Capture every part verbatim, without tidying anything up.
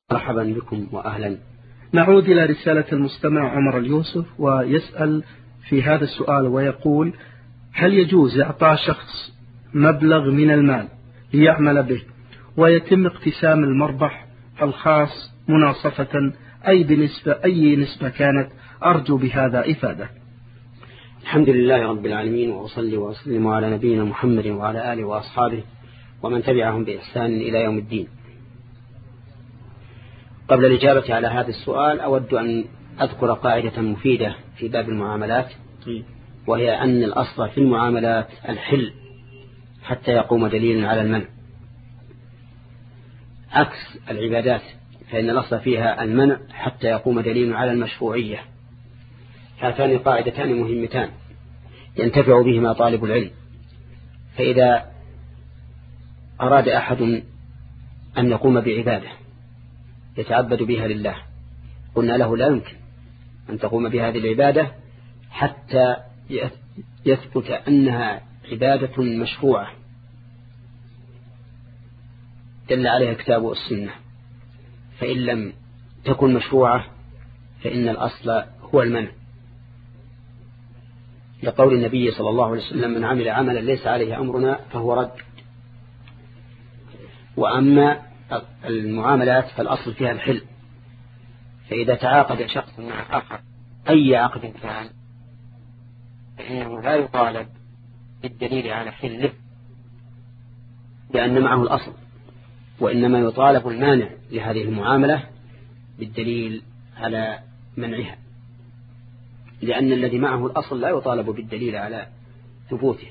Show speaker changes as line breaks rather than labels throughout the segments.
مرحبا بكم وأهلا.
نعود إلى رسالة المستمع عمر اليوسف، ويسأل في هذا السؤال ويقول: هل يجوز إعطاء شخص مبلغ من المال ليعمل به ويتم اقتسام المربح الخاص مناصفة أي بنسبة أي نسبة كانت؟ أرجو بهذا إفادة.
الحمد لله رب العالمين، وأصلي وأسلم على نبينا محمد وعلى آله وأصحابه ومن تبعهم بإحسان إلى يوم الدين. قبل الإجابة على هذا السؤال أود أن أذكر قاعدة مفيدة في باب المعاملات، وهي أن الأصل في المعاملات الحل حتى يقوم دليل على المنع، عكس العبادات فإن الأصل فيها المنع حتى يقوم دليل على المشروعية. هاتان قاعدتان مهمتان ينتفع بهما طالب العلم. فإذا أراد أحد أن يقوم بعبادة يتعبد بها لله، قلنا له لا يمكن أن تقوم بهذه العبادة حتى يثبت أنها عبادة مشروعة دل عليها الكتاب والسنة. فإن لم تكن مشروعة فإن الأصل هو المنع، لقول النبي صلى الله عليه وسلم: من عمل عملا ليس عليه أمرنا فهو رد. وأما المعاملات فالأصل فيها الحل، فإذا تعاقد شخص مع آخر أي عقد كان فإنه لا يطالب بالدليل على حله لأن معه الأصل، وإنما يطالب المانع لهذه المعاملة بالدليل على منعها، لأن الذي معه الأصل لا يطالب بالدليل على ثبوته.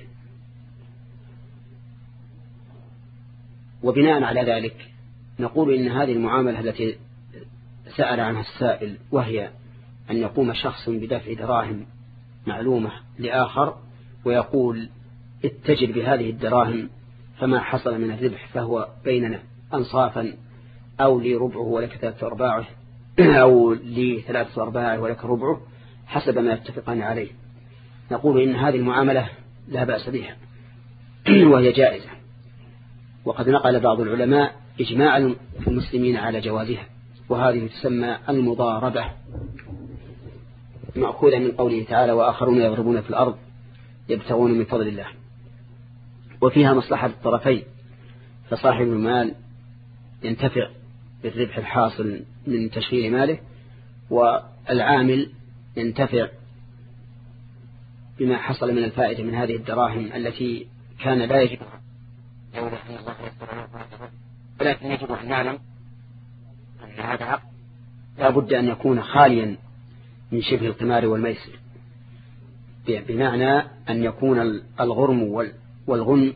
وبناء على ذلك نقول إن هذه المعاملة التي سأل عنها السائل، وهي أن يقوم شخص بدفع دراهم معلومة لآخر ويقول: اتجر بهذه الدراهم فما حصل من الربح فهو بيننا أنصافا، أو لي ربعه ولك ثلاثة أرباعه، أو لي ثلاثة أرباعه ولك ربعه، حسب ما يتفقان عليه. نقول إن هذه المعاملة لا بأس بها وهي جائزة، وقد نقل بعض العلماء إجماع المسلمين على جوازها، وهذه تسمى المضاربة، مأخوذة من قوله تعالى: وآخرون يضربون في الأرض يبتغون من فضل الله. وفيها مصلحة الطرفين، فصاحب المال ينتفع بالربح الحاصل من تشغيل ماله، والعامل ينتفع بما حصل من الفائدة من هذه الدراهم التي كان لا يجب، ولكن يجب أن نعلم أن هذا عقد لا بد أن يكون خاليا من شبه القمار والميسر، بمعنى أن يكون الغرم والغن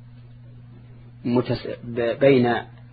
بين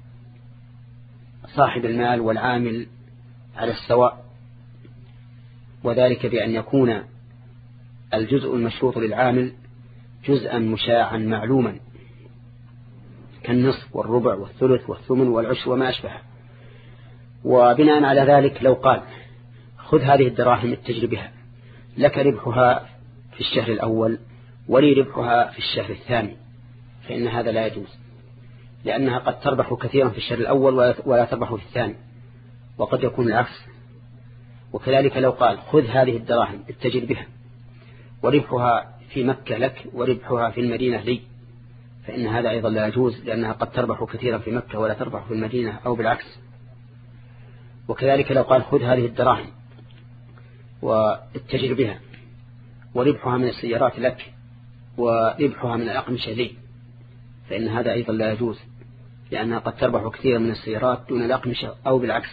صاحب المال والعامل على السواء، وذلك بأن يكون الجزء المشروط للعامل جزءا مشاعا معلوما كالنصف والربع والثلث والثمن والعشر وما أشبه. وبناء على ذلك لو قال: خذ هذه الدراهم اتجر بها، لك ربحها في الشهر الأول ولي ربحها في الشهر الثاني، فإن هذا لا يجوز، لأنها قد تربح كثيرا في الشهر الأول ولا تربح في الثاني، وقد يكون العكس. وكذلك لو قال: خذ هذه الدراهم اتجر بها وربحها في مكة لك وربحها في المدينة لي، فإن هذا أيضا لا يجوز، لأنها قد تربح كثيرا في مكة ولا تربح في المدينة، أو بالعكس. وكذلك لو قال: خذ هذه الدراهم واتجر بها وربحها من السيارات لك وربحها من الأقمشة لي، فإن هذا أيضا لا يجوز، لأنها قد تربح كثيرا من السيارات دون الأقمشة، أو بالعكس.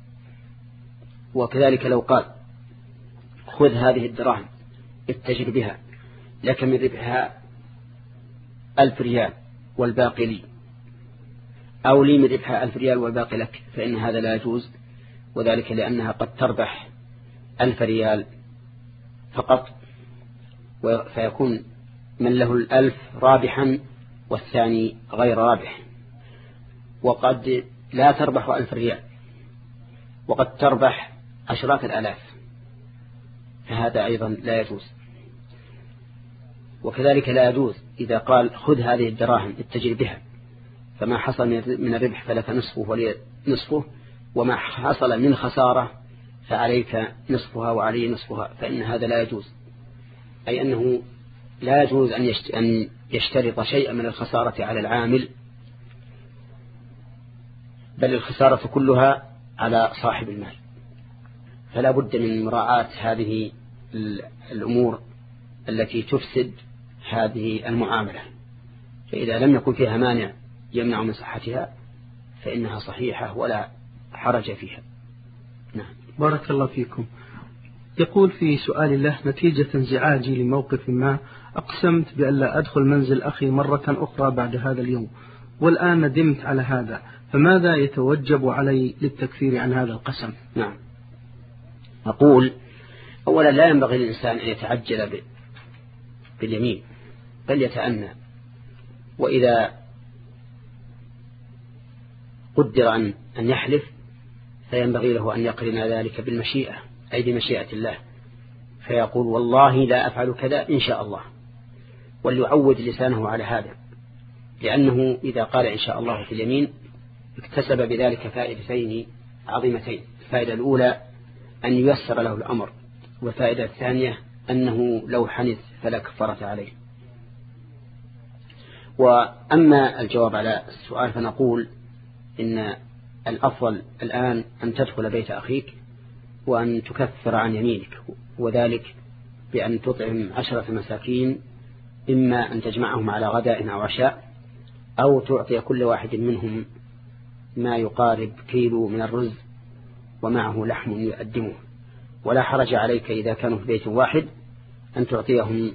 وكذلك لو قال: خذ هذه الدراهم اتجر بها، لك من ربحها ألف ريال والباقي لي، أو لي من ربحها ألف ريال والباقي لك، فإن هذا لا يجوز، وذلك لأنها قد تربح ألف ريال فقط، فيكون من له الألف رابحا والثاني غير رابح. وقد لا تربح ألف ريال وقد تربح عشرات الآلاف، فهذا أيضا لا يجوز. وكذلك لا يجوز إذا قال: خذ هذه الدراهم اتجر بها، فما حصل من الربح فلك نصفه ولي نصفه، وما حصل من خسارة فعليك نصفها وعليه نصفها، فإن هذا لا يجوز، أي أنه لا يجوز أن يشترط شيئا من الخسارة على العامل، بل الخسارة كلها على صاحب المال. فلا بد من مراعاة هذه الأمور التي تفسد هذه المعاملة، فإذا لم يكن فيها مانع يمنع من صحتها فإنها صحيحة ولا حرج فيها. نعم.
بارك الله فيكم. يقول في سؤال له: نتيجة انزعاجي لموقف ما أقسمت بأن لا أدخل منزل أخي مرة أخرى بعد هذا اليوم، والآن ندمت على هذا، فماذا يتوجب علي للتكفير عن هذا القسم؟
نعم. أقول أولا لا ينبغي للإنسان أن يتعجل باليمين، بل يتأنى، وإذا قدر أن يحلف فينبغي له أن يقرن ذلك بالمشيئة، أي بمشيئة الله، فيقول والله لا أفعل كذا إن شاء الله، وليعود لسانه على هذا، لأنه إذا قال إن شاء الله في اليمين اكتسب بذلك فائدتين عظيمتين: الفائدة الأولى أن ييسر له الأمر، والفائدة الثانية أنه لو حنث فلا كفارة عليه. وأما الجواب على السؤال فنقول إن الأفضل الآن أن تدخل بيت أخيك وأن تكفر عن يمينك، وذلك بأن تطعم عشرة مساكين، إما أن تجمعهم على غداء أو عشاء، أو تعطي كل واحد منهم ما يقارب كيلو من الرز ومعه لحم يقدمه. ولا حرج عليك إذا كانوا في بيت واحد أن تعطيهم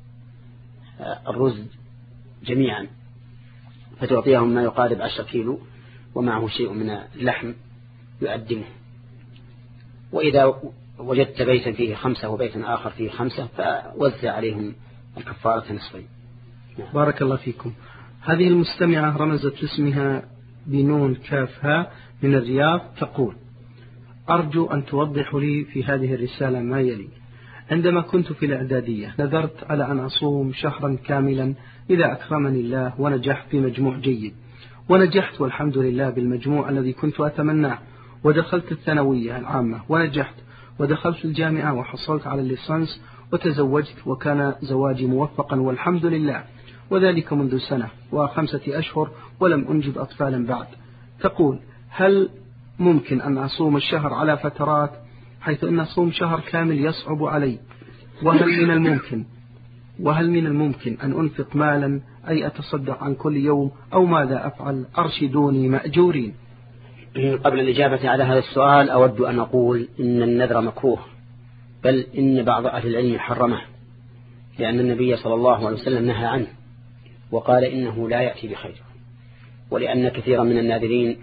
الرز جميعا، فتعطيهم ما يقارب عشرة كيلو ومعه شيء من اللحم يقدمه. وإذا وجدت بيتا فيه خمسة وبيتا آخر فيه خمسة فوزع عليهم الكفارة نصفين.
بارك الله فيكم. هذه المستمعة رمزت اسمها بنون كافها من الرياض، تقول: أرجو أن توضح لي في هذه الرسالة ما يلي. عندما كنت في الإعدادية نذرت على أن أصوم شهرا كاملا إذا أكرمني الله ونجحت بمجموع جيد، ونجحت والحمد لله بالمجموع الذي كنت أتمناه، ودخلت الثانوية العامة ونجحت، ودخلت الجامعة وحصلت على الليسانس وتزوجت، وكان زواجي موفقا والحمد لله، وذلك منذ سنة وخمسة أشهر ولم أنجب أطفالا بعد. تقول: هل ممكن أن أصوم الشهر على فترات، حيث أن أصوم شهر كامل يصعب علي؟ وهل من الممكن وهل من الممكن أن أنفق مالا، أي أتصدق عن كل يوم، أو ماذا أفعل؟ أرشدوني مأجورين.
قبل الإجابة على هذا السؤال أود أن أقول إن النذر مكروه، بل إن بعض أهل العلم حرمه، لأن النبي صلى الله عليه وسلم نهى عنه وقال إنه لا يأتي بخير، ولأن كثيرا من الناذرين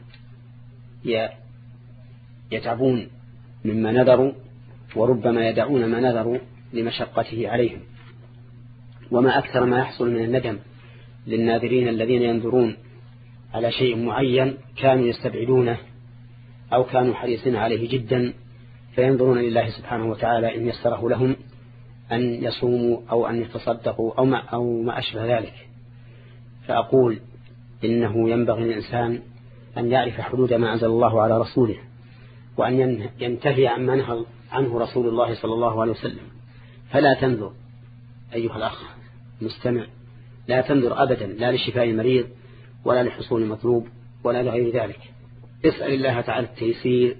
يتعبون مما نذروا، وربما يدعون ما نذروا لمشقته عليهم. وما أكثر ما يحصل من الندم للناذرين الذين ينذرون على شيء معين كانوا يستبعدونه أو كانوا حريصين عليه جدا، فينظرون لله سبحانه وتعالى إن يسره لهم أن يصوموا أو أن يتصدقوا أو ما, أو ما أشبه ذلك. فأقول إنه ينبغي للإنسان أن يعرف حدود ما أنزل الله على رسوله، وأن ينتهي عما نهى عنه رسول الله صلى الله عليه وسلم. فلا تنذر أيها الأخ مستمع، لا تنذر أبدا، لا لشفاء المريض ولا لحصول المطلوب ولا لغير ذلك. اسأل الله تعالى التيسير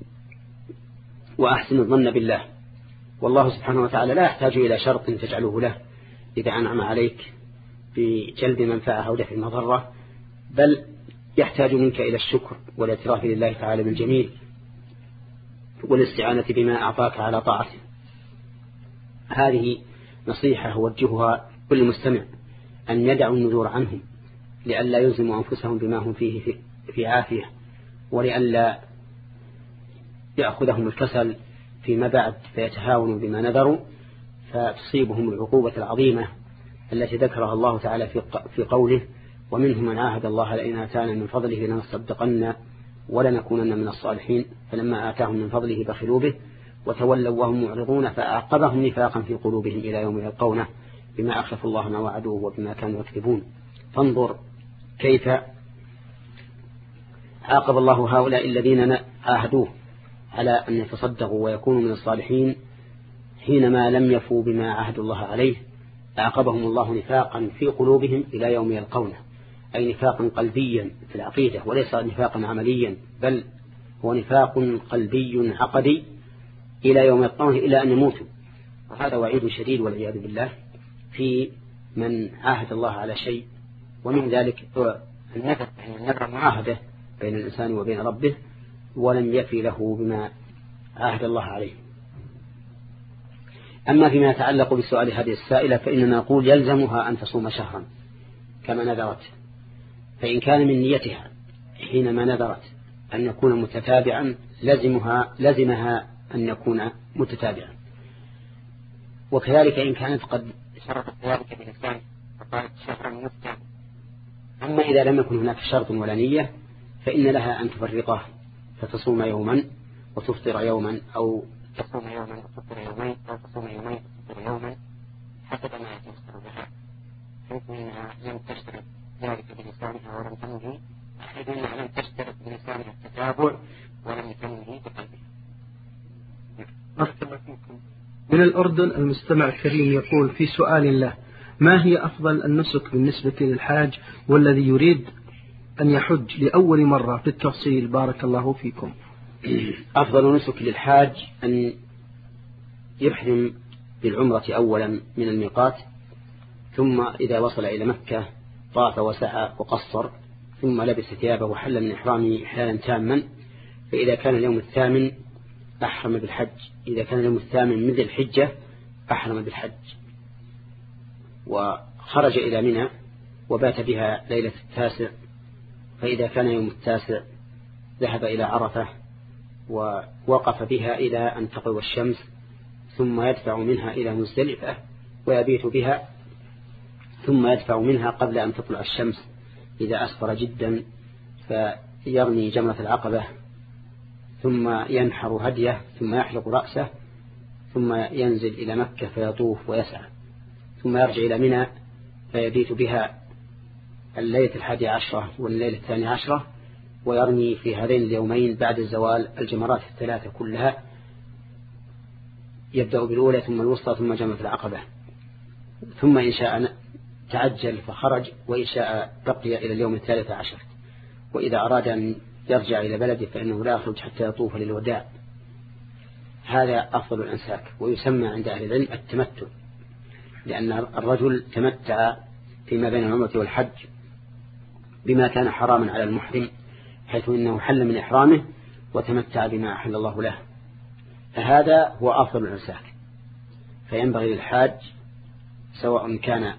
وأحسن الظن بالله، والله سبحانه وتعالى لا يحتاج إلى شرط تجعله له إذا أنعم عليك بجلب منفعة أو دفع مضرة، بل يحتاج منك إلى الشكر والاعتراف لله تعالى بالجميل والاستعانة بما أعطاك على طاعته. هذه نصيحة أوجهها كل مستمع، أن يدعوا النذور عنهم لئلا يلزموا أنفسهم بما هم فيه في عافية، ولئلا يأخذهم الكسل فيما بعد فيتهاونوا بما نذروا فتصيبهم العقوبة العظيمة التي ذكرها الله تعالى في قوله: ومنهم من عاهد الله لئن آتانا من فضله لنصدقن ولنكونن من الصالحين، فلما آتاهم من فضله بخلوا به وتولوا وهم معرضون فأعقبهم نفاقا في قلوبهم إلى يوم يلقونه بما أخلفوا الله ما وعدوه وبما كانوا يكذبون. فانظر كيف عاقب الله هؤلاء الذين عاهدوه على أن يتصدقوا ويكونوا من الصالحين حينما لم يفوا بما عاهدوا الله عليه، عاقبهم الله نفاقا في قلوبهم إلى يوم يلقونه، أي نفاقا قلبيا في العقيدة وليس نفاقا عمليا، بل هو نفاق قلبي عقدي إلى يوم يلقونه إلى أن يموتوا. وهذا وعيد شديد والعياذ بالله في من عاهد الله على شيء، ومن ذلك النذر، يعني النذر معاهدة بين الإنسان وبين ربه ولم يفي له بما عاهد الله عليه. أما فيما يتعلق بسؤال هذه السائلة فإننا نقول يلزمها أن تصوم شهرا كما نذرت، فإن كان من نيتها حينما نذرت أن يكون متتابعا لزمها لزمها أن يكون متتابعا. وكذلك إن كانت قد شرطت ذلك بلسان فقالت شهرا متتابعا. أما إذا لم يكن هناك شرط ولا نية فإن لها أن تفرقه، فتصوم يوما وتفطر يوما، أو تصوم يوما وتفطر يومين، أو تصوم يومين وتفطر يوما حسب ما يتيسر بها، حيث أنها لم تشترط ذلك بلسانها ولم تنوي، حيث أنها لم تشترط بلسانها التتابع ولم تنوي بقلبها.
من الأردن المستمع الكريم يقول في سؤال له: ما هي أفضل النسك بالنسبة للحاج والذي يريد أن يحج لأول مرة بالتفصيل بارك الله فيكم؟
أفضل نسك للحاج أن يحرم بالعمرة أولا من الميقات، ثم إذا وصل إلى مكة طاف وسعى وقصر، ثم لبس ثيابه وحل من إحرامه حلالا تاما. فإذا كان اليوم الثامن أحرم بالحج، إذا كان اليوم الثامن من ذي الحجة أحرم بالحج، وخرج إلى منى وبات بها ليلة التاسع. فإذا كان يوم التاسع ذهب إلى عرفة ووقف بها إلى أن تغرب الشمس، ثم يدفع منها إلى مزدلفة ويبيت بها، ثم يدفع منها قبل أن تطلع الشمس إذا أسفر جدا، فيرمي جمرة العقبة، ثم ينحر هديه، ثم يحلق رأسه، ثم ينزل إلى مكة فيطوف ويسعى، ثم يرجع إلى منى فيبيت بها الليلة الحادية عشرة والليلة الثانية عشرة، ويرمي في هذين اليومين بعد الزوال الجمرات الثلاثة كلها، يبدأ بالأولى ثم الوسطى ثم جمرة العقبة، ثم إن شاء تعجل فخرج، وإن شاء بقي إلى اليوم الثالث عشر. وإذا أراد أن يرجع إلى بلده فإنه لا يخرج حتى يطوف للوداع. هذا أفضل الأنساك، ويسمى عند أهل العلم التمتع، لأن الرجل تمتع فيما بين العمرة والحج بما كان حراما على المحرم، حيث إنه حل من إحرامه وتمتع بما أحل الله له، فهذا هو أفضل الأنساك. فينبغي للحاج سواء كان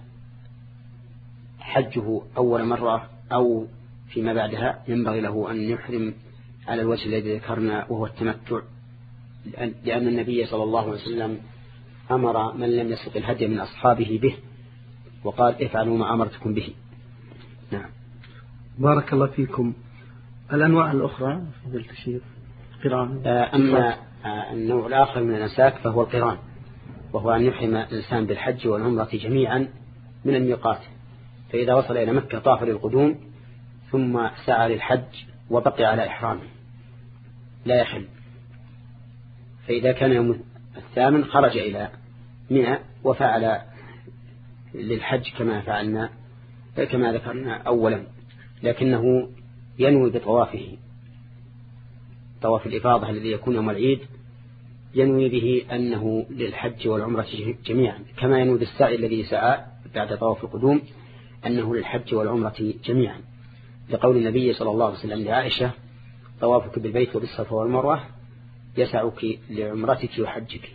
حجه أول مرة أو فيما بعدها ينبغي له أن يحرم على الوجه الذي ذكرنا وهو التمتع، لأن النبي صلى الله عليه وسلم أمر من لم يسق الهدي من أصحابه به وقال افعلوا ما أمرتكم به. نعم.
بارك الله فيكم. الأنواع الأخرى في التشير قران.
أما النوع الآخر من الأنساك فهو القران، وهو أن يحرم الإنسان بالحج والعمرة جميعا من الميقات، فإذا وصل إلى مكة طاف للقدوم ثم سعى للحج وبقي على إحرامه لا يحل. فإذا كان يوم الثامن خرج إلى منى وفعل للحج كما فعلنا كما ذكرنا أولا، لكنه ينوي بطوافه طواف الإفاضة الذي يكون يوم العيد، ينوي به أنه للحج والعمرة جميعا، كما ينوي بالسعي الذي سعى بعد طواف القدوم أنه للحج والعمرة جميعا، لقول النبي صلى الله عليه وسلم لعائشة طوافك بالبيت وبالصفا والمروة يسعك لعمرتك وحجك.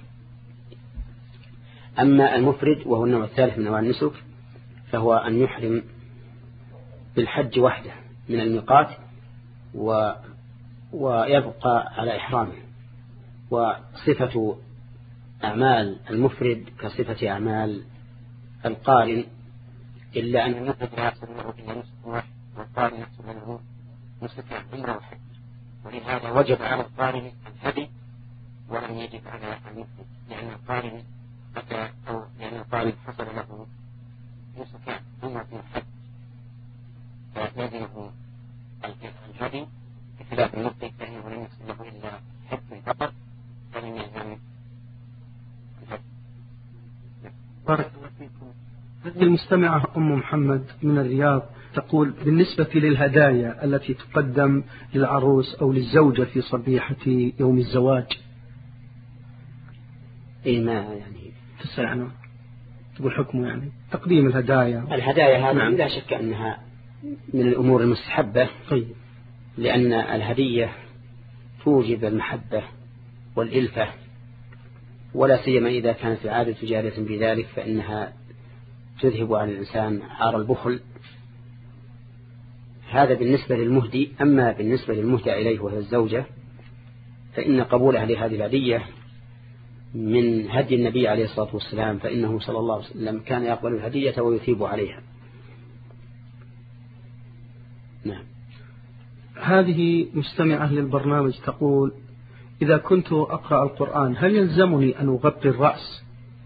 أما المفرد وهو النوع الثالث من أنواع النسك فهو أن يحرم بالحج وحده من الميقات و ويبقى على إحرامه. وصفة أعمال المفرد كصفة أعمال القارن، إلا أن المفرد لا يحصل له إلا نسك واحد والقارن يحصل له نسك عمرة وحج، ولهذا وجب على القارن الهدي ولم يجب على المفرد، لأن القارن أتى أو لأن القارن حصل له نسك عمرة وحج فيجب الهدي
بخلاف المطلق فإنه لم يحصل له إلا حكم فقط ولم يلزم.
بارك الله فيكم. هذه المستمعة أم محمد من الرياض تقول: بالنسبة للهدايا التي تقدم للعروس أو للزوجة في صبيحة يوم الزواج،
إيه ما يعني
تسأل عنه، تقول حكمه يعني تقديم الهدايا.
الهدايا هذه
نعم.
لا شك أنها من الأمور المستحبة،
طيب.
لأن الهدية توجب المحبة والإلفة، ولا سيما إذا كانت العادة جارية بذلك فإنها تذهب عن الإنسان عار البخل. هذا بالنسبة للمهدي. أما بالنسبة للمهدى إليه وهي الزوجة فإن قبولها لهذه الهدية من هدي النبي عليه الصلاة والسلام، فإنه صلى الله عليه وسلم كان يقبل الهدية ويثيب عليها. نعم.
هذه مستمعة للبرنامج تقول: إذا كنت أقرأ القرآن هل يلزمني أن أغطي الرأس؟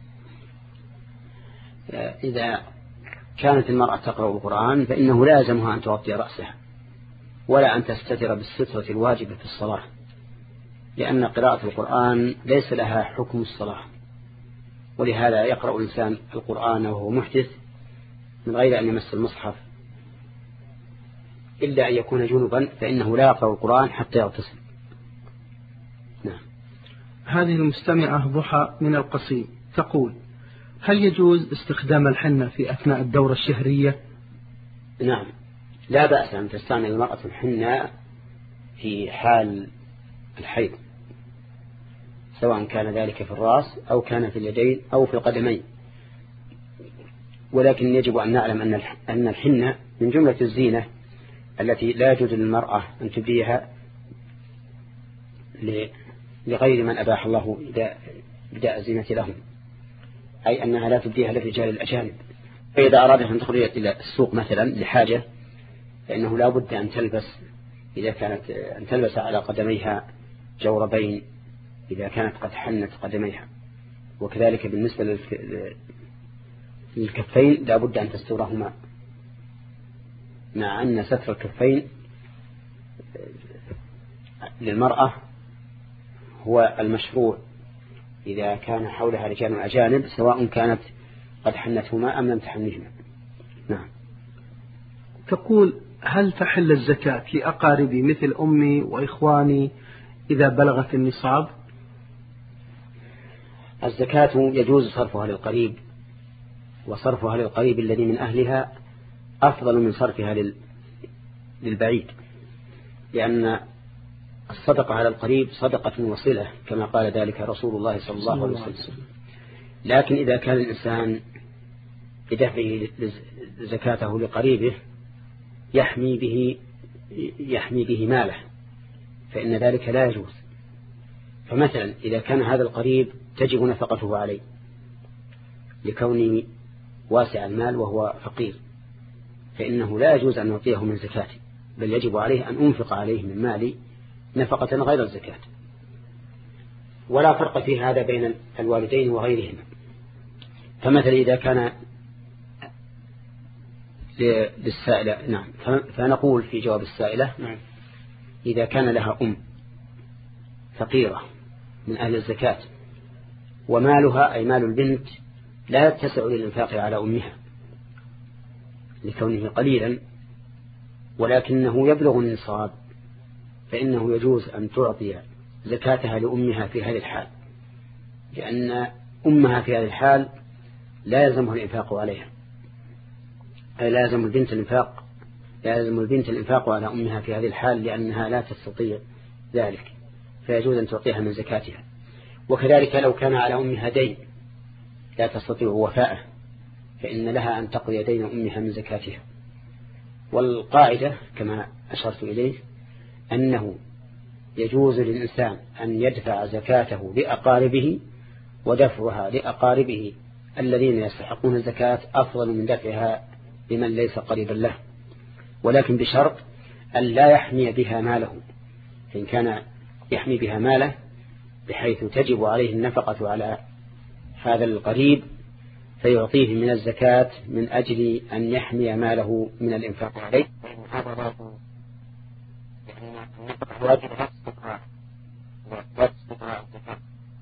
إذا كانت المرأة تقرأ القرآن فإنه لازمها أن تغطي رأسها، ولا أن تستتر بالسترة الواجبة في الصلاة، لأن قراءة القرآن ليس لها حكم الصلاة، ولهذا يقرأ الإنسان القرآن وهو محدث من غير أن يمس المصحف، إلا أن يكون جنبا فإنه لا يقرأ القرآن حتى يغتسل. نعم.
هذه المستمعة ضحى من القصيم تقول: هل يجوز استخدام الحنة في أثناء الدورة الشهرية؟
نعم، لا بأس أن تستعمل المرأة الحنة في حال الحيض، سواء كان ذلك في الرأس أو كان في اليدين أو في القدمين، ولكن يجب أن نعلم أن الحنة من جملة الزينة التي لا يجوز للمرأة أن تبديها لغير من أباح الله بداء الزينة لهم، أي أنها لا تبديها للرجال الأجانب. فإذا أرادت أن تخرج إلى السوق مثلا لحاجة فإنه لا بد أن تلبس، إذا كانت أن تلبس على قدميها جوربين إذا كانت قد حنت قدميها، وكذلك بالنسبة للكفين لا بد أن تسترهما، مع أن ستر الكفين للمرأة هو المشروع إذا كان حولها رجال أجانب، سواء كانت قد حنتهما أم لم تحنهما. نعم.
تقول: هل تحل الزكاة لأقاربي مثل أمي وإخواني إذا بلغت النصاب؟
الزكاة يجوز صرفها للقريب، وصرفها للقريب الذي من أهلها أفضل من صرفها للبعيد، لأن الصدقة على القريب صدقة وصلة كما قال ذلك رسول الله صلى الله عليه وسلم. لكن إذا كان الإنسان بدفعه زكاته لقريبه يحمي به يحمي به ماله فإن ذلك لا يجوز. فمثلا إذا كان هذا القريب تجب نفقته عليه لكونه واسع المال وهو فقير، فإنه لا يجوز أن نعطيه من زكاته، بل يجب عليه أن أنفق عليه من مالي نفقة غير الزكاة. ولا فرق في هذا بين الوالدين وغيرهما. فمثلا إذا كان للسائلة، نعم، فنقول في جواب السائلة: نعم، إذا كان لها أم فقيرة من أهل الزكاة ومالها أي مال البنت لا يتسع للإنفاق على أمها لكونه قليلا ولكنه يبلغ النصاب، فإنه يجوز أن تعطي زكاتها لأمها في هذه الحال، لأن أمها في هذه الحال لا يلزمها الإنفاق عليها، أي لا يلزم البنت الإنفاق لا يلزم البنت الإنفاق على أمها في هذه الحال لأنها لا تستطيع ذلك، فيجوز أن تعطيها من زكاتها. وكذلك لو كان على أمها دين لا تستطيع وفاءه فإن لها أن تقضي دين أمها من زكاتها. والقاعدة كما أشرت إليه أنه يجوز للإنسان أن يدفع زكاته لأقاربه، ودفعها لأقاربه الذين يستحقون الزكاة أفضل من دفعها لمن ليس قريبا له، ولكن بشرط أن لا يحمي بها ماله. فإن كان يحمي بها ماله بحيث تجب عليه النفقة على هذا القريب فيعطيه من الزكاة من أجل أن يحمي ماله من الإنفاق عليه.
واجب الاستقراء والاستقراء الزكاة.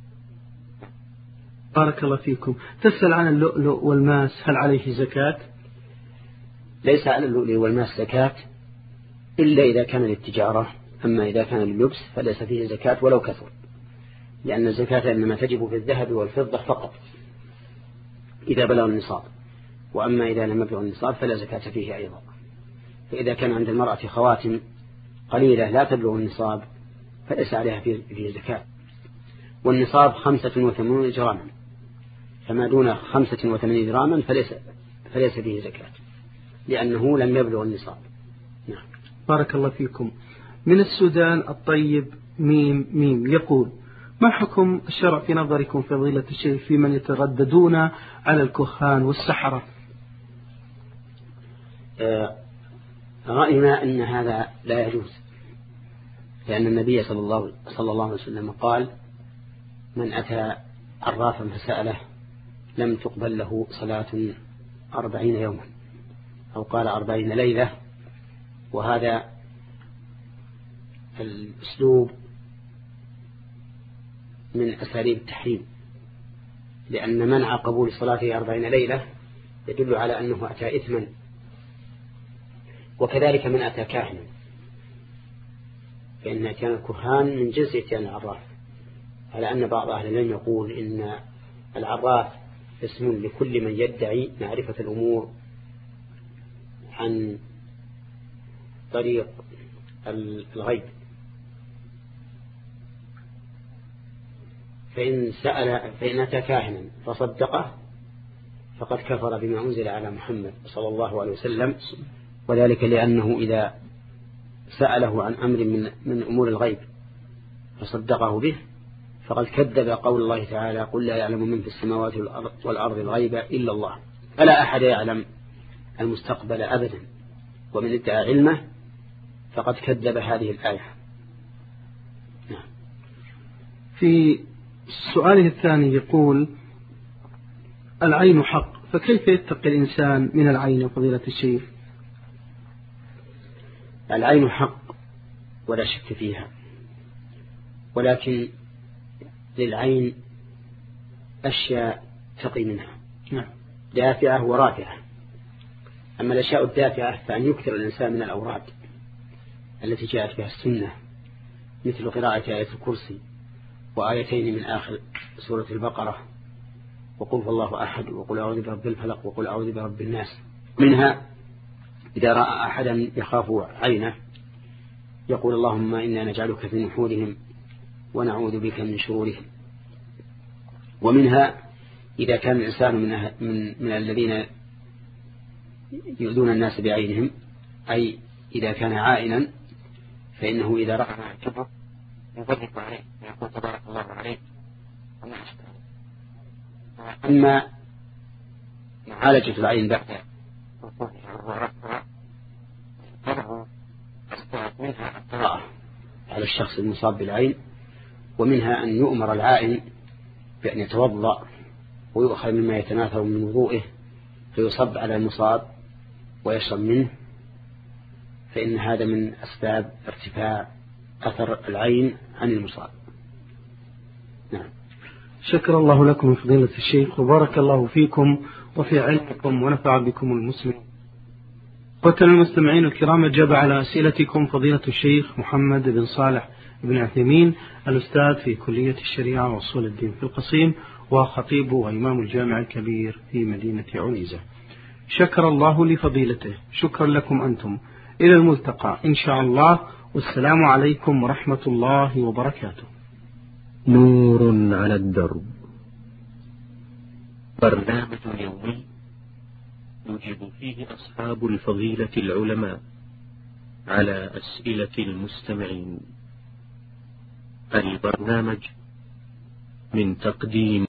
بارك الله فيكم. تسأل عن اللؤلؤ والماس، هل عليه زكاة؟
ليس على اللؤلؤ والماس زكاة إلا إذا كان للتجارة، أما إذا كان لللبس فليس فيه زكاة ولو كثر، لأن الزكاة إنما تجب في الذهب والفضة فقط إذا بلغ النصاب، وأما إذا لم يبلغ النصاب فلا زكاة فيه أيضا. فإذا كان عند المرأة خواتم قليلة لا تبلغ النصاب فليس عليها فيه زكاة. والنصاب خمسة وثمانون جراما، فما دون خمسة وثمانين جراما فليس, فليس فيه زكاة لأنه لم يبلغ النصاب. نعم.
بارك الله فيكم. من السودان الطيب ميم ميم يقول: ما حكم الشرع في نظركم فضيلة الشيخ في من يترددون على الكهان والسحرة؟
آه رأينا أن هذا لا يجوز، لأن النبي صلى الله, صلى الله عليه وسلم قال: من أتى عرافا فسأله لم تقبل له صلاة أربعين يوما، أو قال أربعين ليلة. وهذا الأسلوب من أساليب التحريم، لأن منع قبول صلاته أربعين ليلة يدل على أنه أتى إثما. وكذلك من أتى كاهنا، فإن أتيان الكهان من جنس أتيان العراف، على أن بعض أهل العلم يقول إن العراف اسم لكل من يدعي معرفة الأمور عن طريق الغيب، فإن سأل فإن أتى كاهنا فصدقه فقد كفر بما أنزل على محمد صلى الله عليه وسلم، وذلك لأنه إذا سأله عن أمر من, من أمور الغيب فصدقه به فقد كذب قول الله تعالى: قل لا يعلم من في السماوات والأرض الغيب إلا الله. فلا أحد يعلم المستقبل أبدا، ومن ادعى علمه فقد كذب هذه الآية. نعم.
في سؤاله الثاني يقول: العين حق، فكيف يتقي الإنسان من العين فضيلة الشيخ؟
العين حق ولا شك فيها، ولكن للعين أشياء تقي منها،
نعم،
دافعة ورافعة. أما الأشياء الدافعة فأن يكثر الإنسان من الأوراد التي جاءت بها السنة، مثل قراءة آية الكرسي وآيتين من آخر سورة البقرة، وقل الله أحد، وقل أعوذ برب الفلق، وقل أعوذ برب الناس. منها إذا رأى أحدا يخاف عينه يقول: اللهم إنا نجعلك في نحورهم ونعوذ بك من شرورهم. ومنها إذا كان الإنسان من, من, من الذين يؤذون الناس بعينهم، أي إذا كان عائنا فإنه إذا رأى
كبر يضرب عليه ويقول: تبارك الله عليك.
أما معالجة العين بعد
فله منها
القراءة على الشخص المصاب بالعين، ومنها أن يؤمر العائن بأن يتوضأ ويؤخذ مما يتناثر من وضوئه فيصب على المصاب ويشرب منه، فإن هذا من أسباب ارتفاع أثر العين عن المصاب. نعم.
شكر الله لكم فضيلة الشيخ، وبارك الله فيكم وفي علمكم ونفع بكم المسلمين. قتل المستمعين الكرام، أجاب على أسئلتكم فضيلة الشيخ محمد بن صالح بن عثيمين، الأستاذ في كلية الشريعة وأصول الدين في القصيم، وخطيب وإمام الجامع الكبير في مدينة عنيزة. شكر الله لفضيلته. شكرا لكم أنتم. إلى الملتقى إن شاء الله، والسلام عليكم ورحمة الله وبركاته.
نور على الدرب،
برنامج يومي
يجيب فيه أصحاب الفضيلة العلماء على أسئلة المستمعين. البرنامج من تقديم